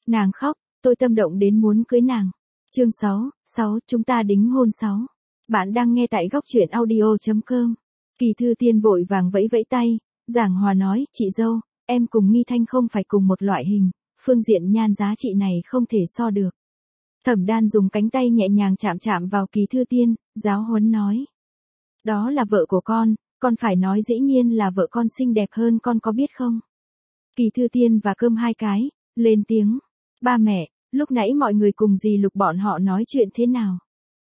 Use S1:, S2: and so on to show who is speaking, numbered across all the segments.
S1: Nàng khóc, tôi tâm động đến muốn cưới nàng. Chương 6, chúng ta đính hôn 6. Bạn đang nghe tại góc truyện audio.com. Kỳ Thư Tiên vội vàng vẫy vẫy tay, giảng hòa nói, chị dâu, em cùng Nghi Thanh không phải cùng một loại hình, phương diện nhan giá trị này không thể so được. Thẩm Đan dùng cánh tay nhẹ nhàng chạm chạm vào Kỳ Thư Tiên, giáo huấn nói. Đó là vợ của con phải nói dĩ nhiên là vợ con xinh đẹp hơn con có biết không? Kỳ Thư Tiên và Cơm hai cái, lên tiếng. Ba mẹ, lúc nãy mọi người cùng dì Lục bọn họ nói chuyện thế nào?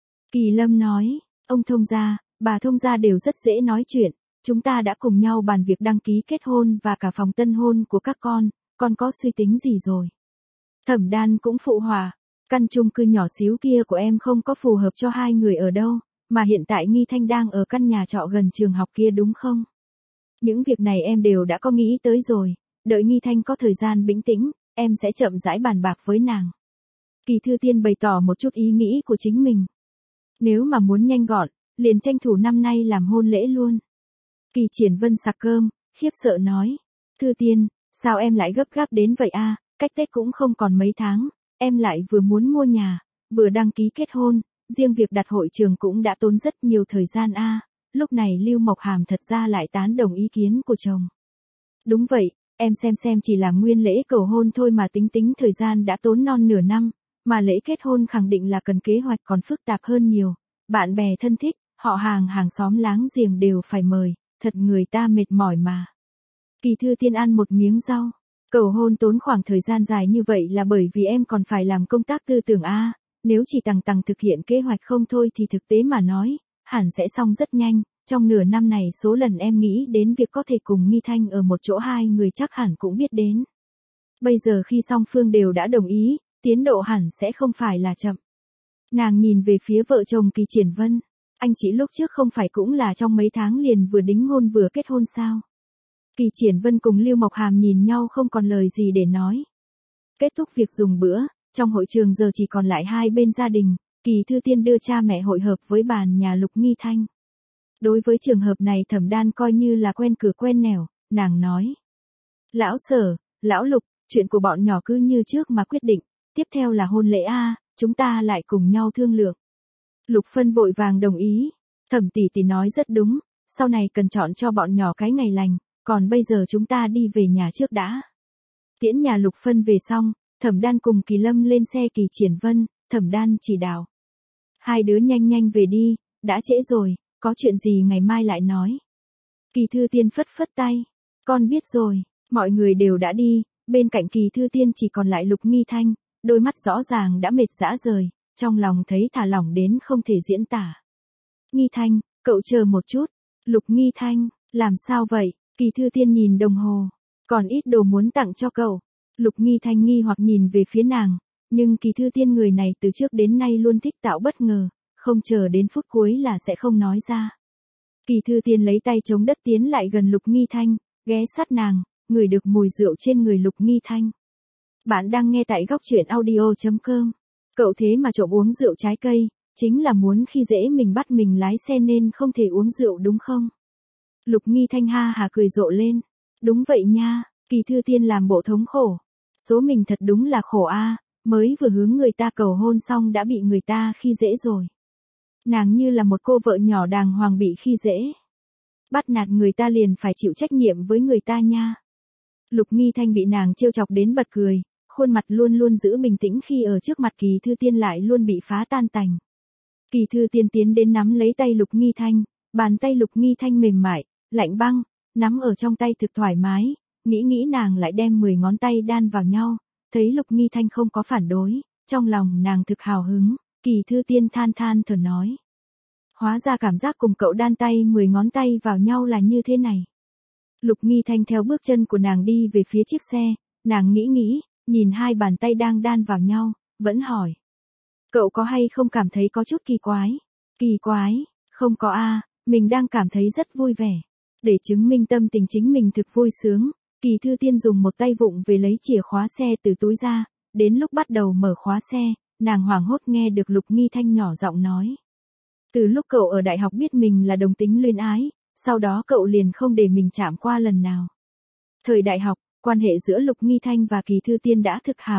S1: Kỳ Lâm nói, ông thông gia, bà thông gia đều rất dễ nói chuyện, chúng ta đã cùng nhau bàn việc đăng ký kết hôn và cả phòng tân hôn của các con có suy tính gì rồi? Thẩm Đan cũng phụ họa, căn chung cư nhỏ xíu kia của em không có phù hợp cho hai người ở đâu, mà hiện tại Nghi Thanh đang ở căn nhà trọ gần trường học kia đúng không? Những việc này em đều đã có nghĩ tới rồi, đợi Nghi Thanh có thời gian bình tĩnh, em sẽ chậm rãi bàn bạc với nàng. Kỳ Thư Tiên bày tỏ một chút ý nghĩ của chính mình. Nếu mà muốn nhanh gọn, liền tranh thủ năm nay làm hôn lễ luôn. Kỳ Triển Vân sặc cơm, khiếp sợ nói. Thư Tiên, sao em lại gấp gáp đến vậy a? Cách Tết cũng không còn mấy tháng, em lại vừa muốn mua nhà, vừa đăng ký kết hôn, riêng việc đặt hội trường cũng đã tốn rất nhiều thời gian a. Lúc này Lưu Mộc Hàm thật ra lại tán đồng ý kiến của chồng. Đúng vậy, em xem chỉ là nguyên lễ cầu hôn thôi mà tính thời gian đã tốn non nửa năm, mà lễ kết hôn khẳng định là cần kế hoạch còn phức tạp hơn nhiều. Bạn bè thân thích, họ hàng xóm láng giềng đều phải mời, thật người ta mệt mỏi mà. Kỳ Thư Tiên ăn một miếng rau. Cầu hôn tốn khoảng thời gian dài như vậy là bởi vì em còn phải làm công tác tư tưởng a. Nếu chỉ tằng thực hiện kế hoạch không thôi thì thực tế mà nói, hẳn sẽ xong rất nhanh. Trong nửa năm này số lần em nghĩ đến việc có thể cùng Nghi Thanh ở một chỗ hai người chắc hẳn cũng biết đến. Bây giờ khi song phương đều đã đồng ý, tiến độ hẳn sẽ không phải là chậm. Nàng nhìn về phía vợ chồng Kỳ Triển Vân, anh chị lúc trước không phải cũng là trong mấy tháng liền vừa đính hôn vừa kết hôn sao? Kỳ Triển Vân cùng Lưu Mộc Hàm nhìn nhau không còn lời gì để nói. Kết thúc việc dùng bữa, trong hội trường giờ chỉ còn lại hai bên gia đình, Kỳ Thư Tiên đưa cha mẹ hội hợp với bàn nhà Lục Nghi Thanh. Đối với trường hợp này Thẩm Đan coi như là quen cửa quen nẻo, nàng nói. Lão Sở, Lão Lục, chuyện của bọn nhỏ cứ như trước mà quyết định, tiếp theo là hôn lễ a, chúng ta lại cùng nhau thương lượng. Lục Phân vội vàng đồng ý, Thẩm tỷ nói rất đúng, sau này cần chọn cho bọn nhỏ cái ngày lành, còn bây giờ chúng ta đi về nhà trước đã. Tiễn nhà Lục Phân về xong, Thẩm Đan cùng Kỳ Lâm lên xe Kỳ Triển Vân, Thẩm Đan chỉ đạo. Hai đứa nhanh về đi, đã trễ rồi, có chuyện gì ngày mai lại nói. Kỳ Thư Tiên phất tay, con biết rồi, mọi người đều đã đi, bên cạnh Kỳ Thư Tiên chỉ còn lại Lục Nghi Thanh, đôi mắt rõ ràng đã mệt rã rời, trong lòng thấy thả lỏng đến không thể diễn tả. Nghi Thanh, cậu chờ một chút. Lục Nghi Thanh, làm sao vậy? Kỳ Thư Tiên nhìn đồng hồ, còn ít đồ muốn tặng cho cậu. Lục Nghi Thanh nghi hoặc nhìn về phía nàng, nhưng Kỳ Thư Tiên người này từ trước đến nay luôn thích tạo bất ngờ, không chờ đến phút cuối là sẽ không nói ra. Kỳ Thư Tiên lấy tay chống đất tiến lại gần Lục Nghi Thanh, ghé sát nàng, ngửi được mùi rượu trên người Lục Nghi Thanh. Bạn đang nghe tại góc truyện audio.com. Cậu thế mà trộm uống rượu trái cây, chính là muốn khi dễ mình bắt mình lái xe nên không thể uống rượu đúng không? Lục Nghi Thanh ha hà cười rộ lên. Đúng vậy nha, Kỳ Thư Tiên làm bộ thống khổ. Số mình thật đúng là khổ a, mới vừa hướng người ta cầu hôn xong đã bị người ta khi dễ rồi. Nàng như là một cô vợ nhỏ đàng hoàng bị khi dễ. Bắt nạt người ta liền phải chịu trách nhiệm với người ta nha. Lục Nghi Thanh bị nàng trêu chọc đến bật cười, khuôn mặt luôn giữ bình tĩnh khi ở trước mặt Kỳ Thư Tiên lại luôn bị phá tan tành. Kỳ Thư Tiên tiến đến nắm lấy tay Lục Nghi Thanh, bàn tay Lục Nghi Thanh mềm mại, lạnh băng, nắm ở trong tay thực thoải mái, nghĩ nàng lại đem 10 ngón tay đan vào nhau, thấy Lục Nghi Thanh không có phản đối, trong lòng nàng thực hào hứng, Kỳ Thư Tiên than thở nói. Hóa ra cảm giác cùng cậu đan tay 10 ngón tay vào nhau là như thế này. Lục Nghi Thanh theo bước chân của nàng đi về phía chiếc xe, nàng nghĩ, nhìn hai bàn tay đang đan vào nhau, vẫn hỏi. Cậu có hay không cảm thấy có chút kỳ quái? Kỳ quái, không có a, mình đang cảm thấy rất vui vẻ. Để chứng minh tâm tình chính mình thực vui sướng, Kỳ Thư Tiên dùng một tay vụng về lấy chìa khóa xe từ túi ra, đến lúc bắt đầu mở khóa xe, nàng hoảng hốt nghe được Lục Nghi Thanh nhỏ giọng nói. Từ lúc cậu ở đại học biết mình là đồng tính luyến ái, sau đó cậu liền không để mình chạm qua lần nào. Thời đại học, quan hệ giữa Lục Nghi Thanh và Kỳ Thư Tiên đã thực hảo,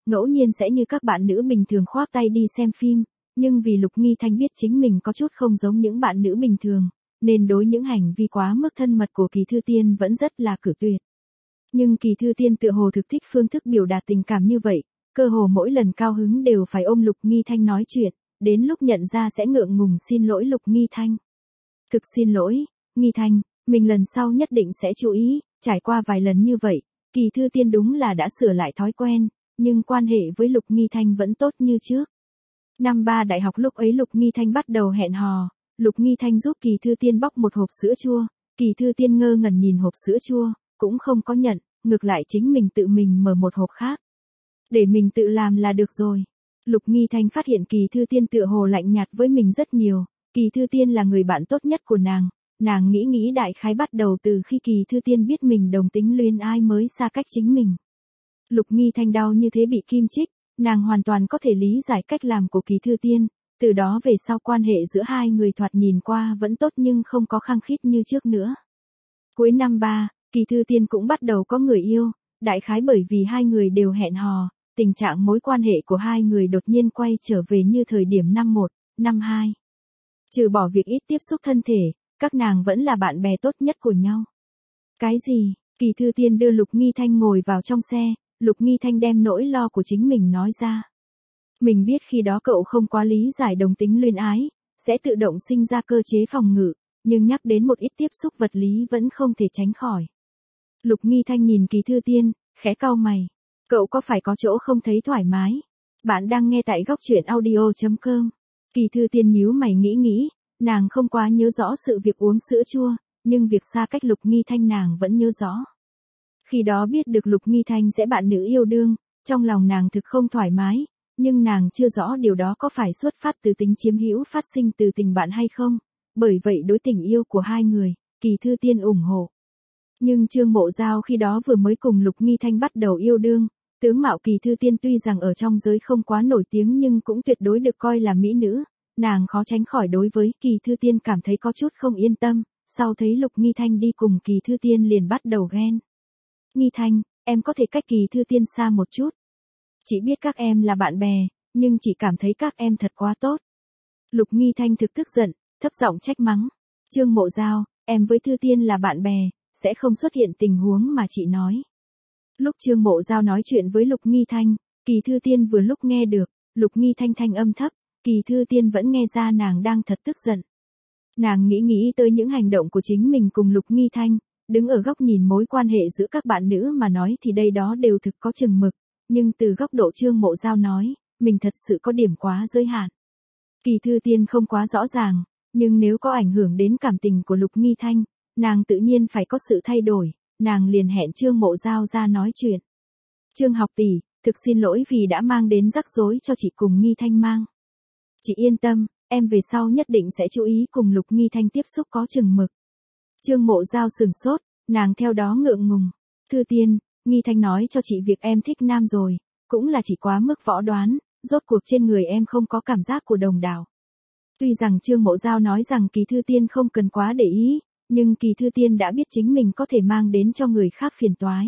S1: ngẫu nhiên sẽ như các bạn nữ bình thường khoác tay đi xem phim, nhưng vì Lục Nghi Thanh biết chính mình có chút không giống những bạn nữ bình thường, nên đối những hành vi quá mức thân mật của Kỳ Thư Tiên vẫn rất là cự tuyệt. Nhưng Kỳ Thư Tiên tựa hồ thực thích phương thức biểu đạt tình cảm như vậy, cơ hồ mỗi lần cao hứng đều phải ôm Lục Nghi Thanh nói chuyện, đến lúc nhận ra sẽ ngượng ngùng xin lỗi Lục Nghi Thanh. Thực xin lỗi, Nghi Thanh, mình lần sau nhất định sẽ chú ý. Trải qua vài lần như vậy, Kỳ Thư Tiên đúng là đã sửa lại thói quen, nhưng quan hệ với Lục Nghi Thanh vẫn tốt như trước. Năm 3 đại học lúc ấy Lục Nghi Thanh bắt đầu hẹn hò, Lục Nghi Thanh giúp Kỳ Thư Tiên bóc một hộp sữa chua, Kỳ Thư Tiên ngơ ngẩn nhìn hộp sữa chua, cũng không có nhận, ngược lại chính mình tự mình mở một hộp khác. Để mình tự làm là được rồi. Lục Nghi Thanh phát hiện Kỳ Thư Tiên tựa hồ lạnh nhạt với mình rất nhiều, Kỳ Thư Tiên là người bạn tốt nhất của nàng nghĩ đại khái bắt đầu từ khi Kỳ Thư Tiên biết mình đồng tính luyến ái mới xa cách chính mình. Lục Nghi Thanh đau như thế bị kim chích, nàng hoàn toàn có thể lý giải cách làm của Kỳ Thư Tiên, từ đó về sau quan hệ giữa hai người thoạt nhìn qua vẫn tốt nhưng không có khăng khít như trước nữa. Cuối năm 3, Kỳ Thư Tiên cũng bắt đầu có người yêu, đại khái bởi vì hai người đều hẹn hò, tình trạng mối quan hệ của hai người đột nhiên quay trở về như thời điểm năm 1, năm 2. Trừ bỏ việc ít tiếp xúc thân thể, các nàng vẫn là bạn bè tốt nhất của nhau. Cái gì? Kỳ Thư Tiên đưa Lục Nghi Thanh ngồi vào trong xe, Lục Nghi Thanh đem nỗi lo của chính mình nói ra. Mình biết khi đó cậu không quá lý giải đồng tính luyến ái, sẽ tự động sinh ra cơ chế phòng ngự, nhưng nhắc đến một ít tiếp xúc vật lý vẫn không thể tránh khỏi. Lục Nghi Thanh nhìn Kỳ Thư Tiên, khẽ cau mày. Cậu có phải có chỗ không thấy thoải mái? Bạn đang nghe tại góc truyện audio.com. Kỳ Thư Tiên nhíu mày nghĩ, nàng không quá nhớ rõ sự việc uống sữa chua, nhưng việc xa cách Lục Nghi Thanh nàng vẫn nhớ rõ. Khi đó biết được Lục Nghi Thanh sẽ bạn nữ yêu đương, trong lòng nàng thực không thoải mái, nhưng nàng chưa rõ điều đó có phải xuất phát từ tính chiếm hữu phát sinh từ tình bạn hay không, bởi vậy đối tình yêu của hai người, Kỳ Thư Tiên ủng hộ. Nhưng Trương Mộ Giao khi đó vừa mới cùng Lục Nghi Thanh bắt đầu yêu đương, tướng mạo Kỳ Thư Tiên tuy rằng ở trong giới không quá nổi tiếng nhưng cũng tuyệt đối được coi là mỹ nữ, nàng khó tránh khỏi đối với Kỳ Thư Tiên cảm thấy có chút không yên tâm, sau thấy Lục Nghi Thanh đi cùng Kỳ Thư Tiên liền bắt đầu ghen. Nghi Thanh, em có thể cách Kỳ Thư Tiên xa một chút. Chỉ biết các em là bạn bè, nhưng chỉ cảm thấy các em thật quá tốt. Lục Nghi Thanh thực tức giận, thấp giọng trách mắng. Trương Mộ Giao, em với Thư Tiên là bạn bè, sẽ không xuất hiện tình huống mà chị nói. Lúc Trương Mộ Giao nói chuyện với Lục Nghi Thanh, Kỳ Thư Tiên vừa lúc nghe được, Lục Nghi Thanh thanh âm thấp, Kỳ Thư Tiên vẫn nghe ra nàng đang thật tức giận. Nàng nghĩ tới những hành động của chính mình cùng Lục Nghi Thanh, đứng ở góc nhìn mối quan hệ giữa các bạn nữ mà nói thì đây đó đều thực có chừng mực, nhưng từ góc độ Trương Mộ Giao nói, mình thật sự có điểm quá giới hạn. Kỳ Thư Tiên không quá rõ ràng, nhưng nếu có ảnh hưởng đến cảm tình của Lục Nghi Thanh, nàng tự nhiên phải có sự thay đổi, nàng liền hẹn Trương Mộ Giao ra nói chuyện. Trương học tỷ, thực xin lỗi vì đã mang đến rắc rối cho chị cùng Nghi Thanh mang. Chị yên tâm, em về sau nhất định sẽ chú ý cùng Lục Nghi Thanh tiếp xúc có chừng mực. Trương Mộ Giao sừng sốt, nàng theo đó ngượng ngùng. Thư Tiên, Nghi Thanh nói cho chị việc em thích nam rồi, cũng là chỉ quá mức võ đoán, rốt cuộc trên người em không có cảm giác của đồng đảo. Tuy rằng Trương Mộ Giao nói rằng Kỳ Thư Tiên không cần quá để ý, nhưng Kỳ Thư Tiên đã biết chính mình có thể mang đến cho người khác phiền toái.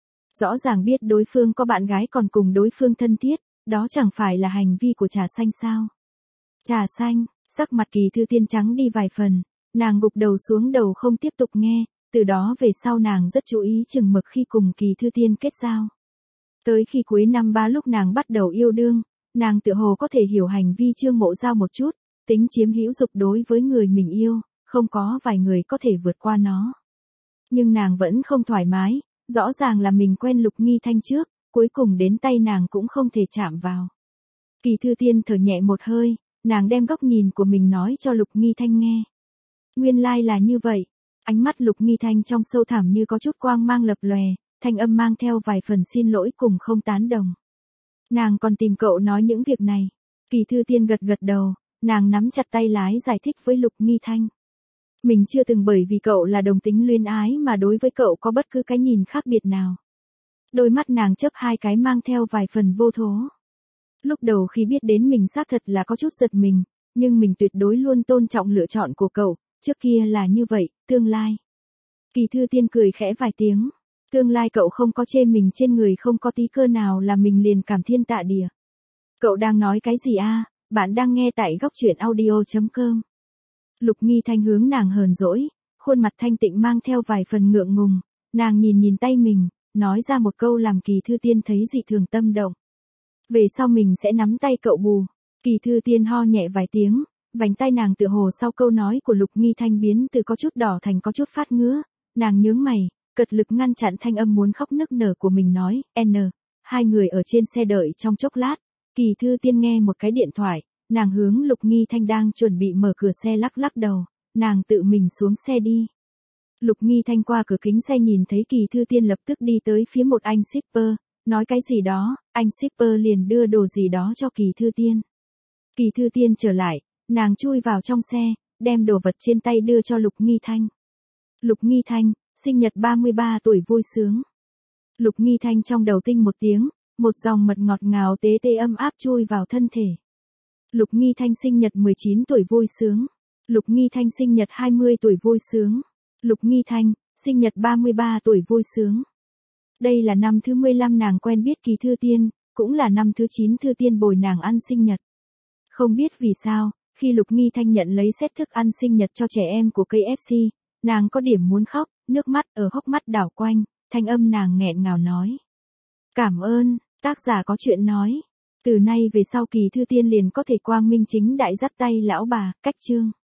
S1: Rõ ràng biết đối phương có bạn gái còn cùng đối phương thân thiết, đó chẳng phải là hành vi của Trà Xanh sao? Trà Xanh, sắc mặt Kỳ Thư Tiên trắng đi vài phần, nàng gục đầu xuống đầu không tiếp tục nghe, từ đó về sau nàng rất chú ý chừng mực khi cùng Kỳ Thư Tiên kết giao. Tới khi cuối năm 3 lúc nàng bắt đầu yêu đương, nàng tựa hồ có thể hiểu hành vi Trương Mộ Giao một chút, tính chiếm hữu dục đối với người mình yêu, không có vài người có thể vượt qua nó. Nhưng nàng vẫn không thoải mái, rõ ràng là mình quen Lục Nghi Thanh trước, cuối cùng đến tay nàng cũng không thể chạm vào. Kỳ Thư Tiên thở nhẹ một hơi, nàng đem góc nhìn của mình nói cho Lục Nghi Thanh nghe. Nguyên lai là như vậy, ánh mắt Lục Nghi Thanh trong sâu thẳm như có chút quang mang lập lòe, thanh âm mang theo vài phần xin lỗi cùng không tán đồng. Nàng còn tìm cậu nói những việc này. Kỳ Thư Tiên gật gật đầu, nàng nắm chặt tay lái giải thích với Lục Nghi Thanh. Mình chưa từng bởi vì cậu là đồng tính luyến ái mà đối với cậu có bất cứ cái nhìn khác biệt nào. Đôi mắt nàng chớp hai cái mang theo vài phần vô thố. Lúc đầu khi biết đến mình xác thật là có chút giật mình, nhưng mình tuyệt đối luôn tôn trọng lựa chọn của cậu, trước kia là như vậy, tương lai. Kỳ Thư Tiên cười khẽ vài tiếng. Tương lai cậu không có chê mình trên người không có tí cơ nào là mình liền cảm thiên tạ địa. Cậu đang nói cái gì a? Bạn đang nghe tại góc truyện audio.com. Lục Nghi Thanh hướng nàng hờn dỗi, khuôn mặt thanh tịnh mang theo vài phần ngượng ngùng, nàng nhìn tay mình, nói ra một câu làm Kỳ Thư Tiên thấy dị thường tâm động. Về sau mình sẽ nắm tay cậu bù. Kỳ Thư Tiên ho nhẹ vài tiếng, vành tay nàng tựa hồ sau câu nói của Lục Nghi Thanh biến từ có chút đỏ thành có chút phát ngứa, nàng nhướng mày, cật lực ngăn chặn thanh âm muốn khóc nức nở của mình nói, hai người ở trên xe đợi trong chốc lát, Kỳ Thư Tiên nghe một cái điện thoại, nàng hướng Lục Nghi Thanh đang chuẩn bị mở cửa xe lắc lắc đầu, nàng tự mình xuống xe đi. Lục Nghi Thanh qua cửa kính xe nhìn thấy Kỳ Thư Tiên lập tức đi tới phía một anh shipper, nói cái gì đó, anh shipper liền đưa đồ gì đó cho Kỳ Thư Tiên. Kỳ Thư Tiên trở lại, nàng chui vào trong xe, đem đồ vật trên tay đưa cho Lục Nghi Thanh. Lục Nghi Thanh, sinh nhật 33 tuổi vui sướng. Lục Nghi Thanh trong đầu tinh một tiếng, một dòng mật ngọt ngào tế tê âm áp chui vào thân thể. Lục Nghi Thanh sinh nhật 19 tuổi vui sướng. Lục Nghi Thanh sinh nhật 20 tuổi vui sướng. Lục Nghi Thanh, sinh nhật 33 tuổi vui sướng. Đây là năm thứ 15 nàng quen biết Kỳ Thư Tiên, cũng là năm thứ 9 Thư Tiên bồi nàng ăn sinh nhật. Không biết vì sao, khi Lục Nghi Thanh nhận lấy set thức ăn sinh nhật cho trẻ em của KFC, nàng có điểm muốn khóc, nước mắt ở hốc mắt đảo quanh, thanh âm nàng nghẹn ngào nói. Cảm ơn, tác giả có chuyện nói. Từ nay về sau Kỳ Thư Tiên liền có thể quang minh chính đại dắt tay lão bà, cách chương.